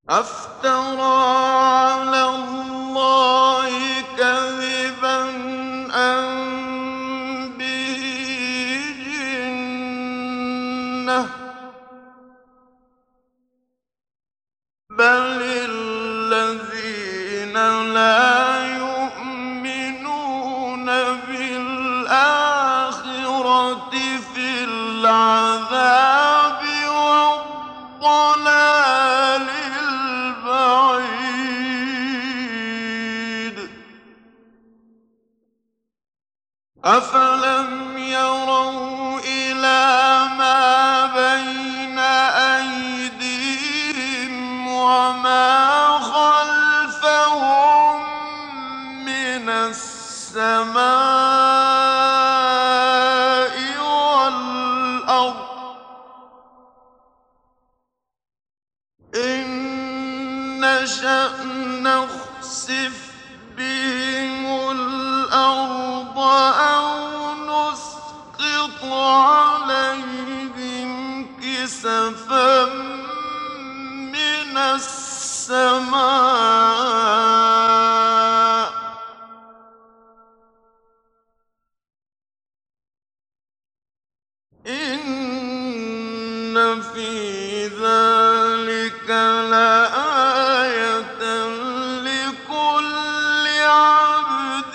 أفترى على الله كذبا أم به جنة بل الذين لا يؤمنون بالآخرة في العذاب والضلال البعيد أفلم يروا إلى ما بين أيديهم وما خلفهم من السماء والأرض إن نشأ نخسف بهم الأرض أو نسقط عليهم كسفا من السماء إن في ذلك لآية لكل عبد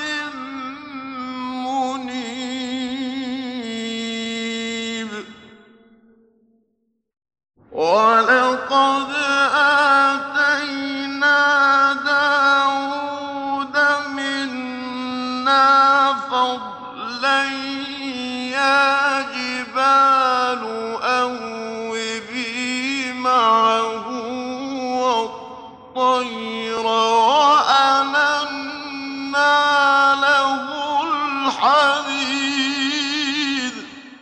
منيب ولقد آتينا داود منا فضلا يا جبال أوبي معه والطير وألنا له الحديد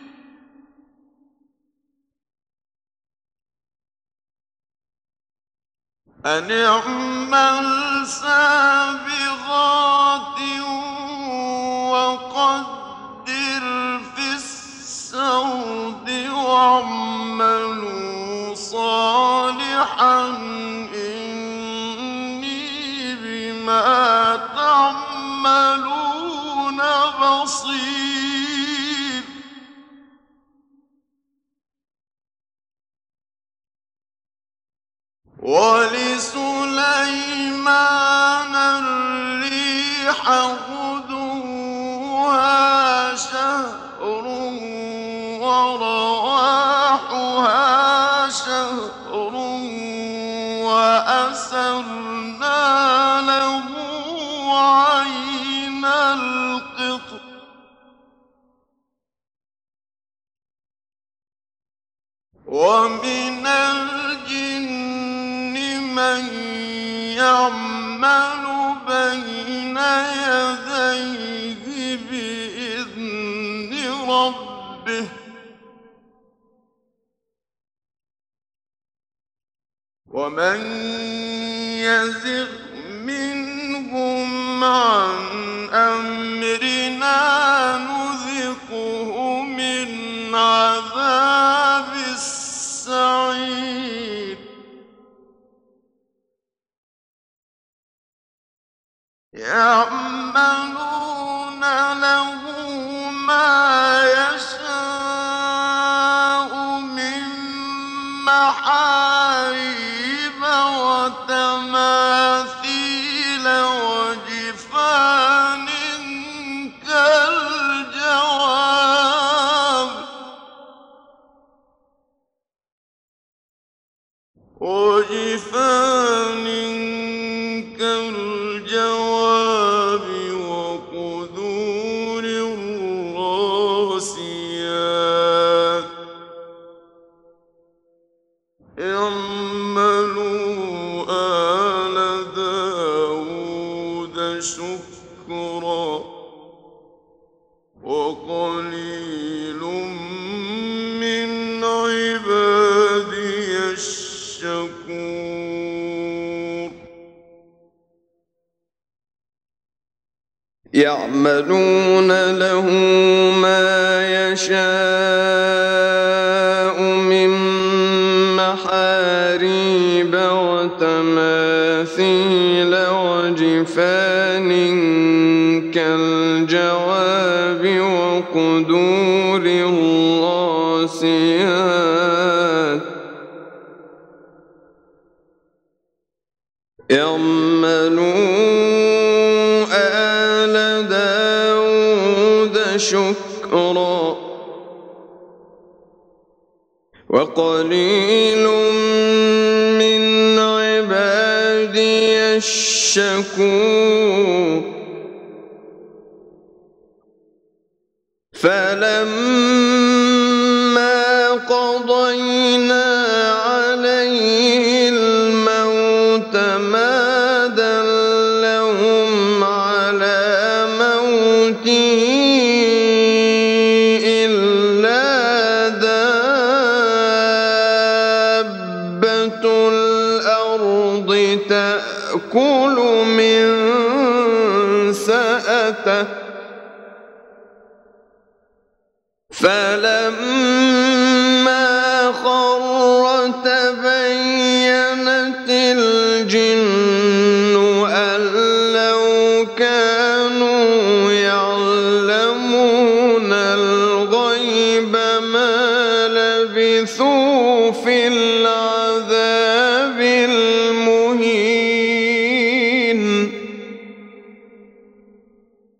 أن اعمل سابغات وقدر في السرد واعملوا صالحا إني بما تعملون بصير ولسليمان الريح غدوها شهر ورواحها شهر وأسرنا له عين القطر ومن الجن من يعمل بين يديه بإذن ربه ومن يزغ منهم عن أمرنا نذقه من عذاب السعير يعملون له ما يشاء من محاريب وتماثيل وجفان كالجواب وقدور الراسيات اعملوا آل داود شكرا وقليل من عبادي الشكور يعملون له ما يشاء من محاريب الخشب وتماثيل وجفان كالجواب وقدور الراسيات اعملوا آل داود شكرا وقليل من عبادي الشكور فلما قضينا عليه الموت ما دلهم على موته إلا دابة الأرض تأكل من سأته فلما خر تبينت الجن أن لو كانوا يعلمون الغيب ما لبثوا في